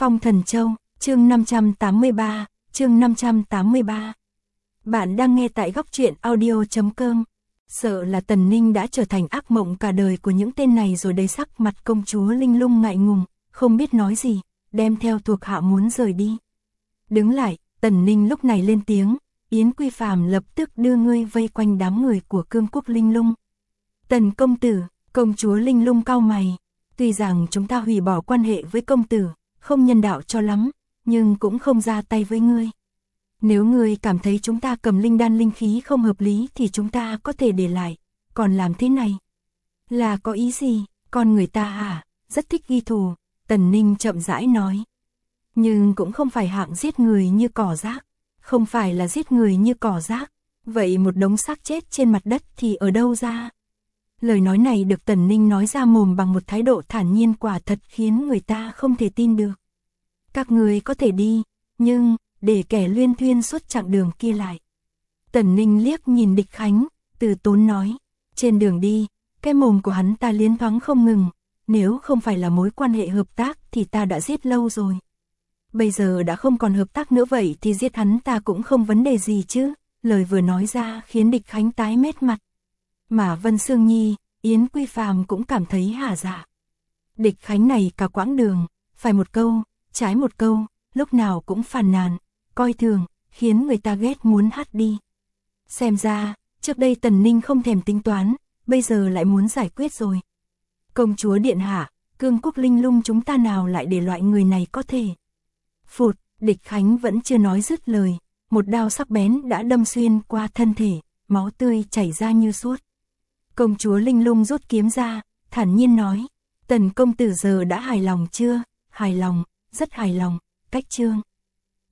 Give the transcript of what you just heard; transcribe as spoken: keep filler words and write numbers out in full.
Phong Thần Châu, chương năm trăm tám mươi ba, chương năm trăm tám mươi ba. Bạn đang nghe tại góc truyện audio chấm com. Sợ là Tần Ninh đã trở thành ác mộng cả đời của những tên này rồi. Đầy sắc mặt công chúa Linh Lung ngại ngùng, không biết nói gì, đem theo thuộc hạ muốn rời đi. Đứng lại, Tần Ninh lúc này lên tiếng, Yến Quy Phàm lập tức đưa ngươi vây quanh đám người của Cương Quốc Linh Lung. Tần công tử, công chúa Linh Lung cau mày, tuy rằng chúng ta hủy bỏ quan hệ với công tử, không nhân đạo cho lắm, nhưng cũng không ra tay với ngươi. Nếu ngươi cảm thấy chúng ta cầm linh đan linh khí không hợp lý thì chúng ta có thể để lại, còn làm thế này là có ý gì? Con người ta hả, rất thích ghi thù, Tần Ninh chậm rãi nói. Nhưng cũng không phải hạng giết người như cỏ rác, không phải là giết người như cỏ rác, vậy một đống xác chết trên mặt đất thì ở đâu ra? Lời nói này được Tần Ninh nói ra mồm bằng một thái độ thản nhiên quả thật khiến người ta không thể tin được. Các người có thể đi, nhưng để kẻ luyên thuyên suốt chặng đường kia lại. Tần Ninh liếc nhìn Địch Khánh, từ tốn nói, trên đường đi, cái mồm của hắn ta liến thoáng không ngừng, nếu không phải là mối quan hệ hợp tác thì ta đã giết lâu rồi. Bây giờ đã không còn hợp tác nữa vậy thì giết hắn ta cũng không vấn đề gì chứ. Lời vừa nói ra khiến Địch Khánh tái mét mặt. Mà Vân Sương Nhi, Yến Quy Phàm cũng cảm thấy hả dạ. Địch Khánh này cả quãng đường, phải một câu, trái một câu, lúc nào cũng phàn nàn, coi thường, khiến người ta ghét muốn hắt đi. Xem ra, trước đây Tần Ninh không thèm tính toán, bây giờ lại muốn giải quyết rồi. Công chúa điện hạ, Cương Quốc Linh Lung chúng ta nào lại để loại người này có thể. Phụt, Địch Khánh vẫn chưa nói dứt lời, một đao sắc bén đã đâm xuyên qua thân thể, máu tươi chảy ra như suốt. Công chúa Linh Lung rút kiếm ra, thản nhiên nói, Tần công tử giờ đã hài lòng chưa? Hài lòng, rất hài lòng, cách chương.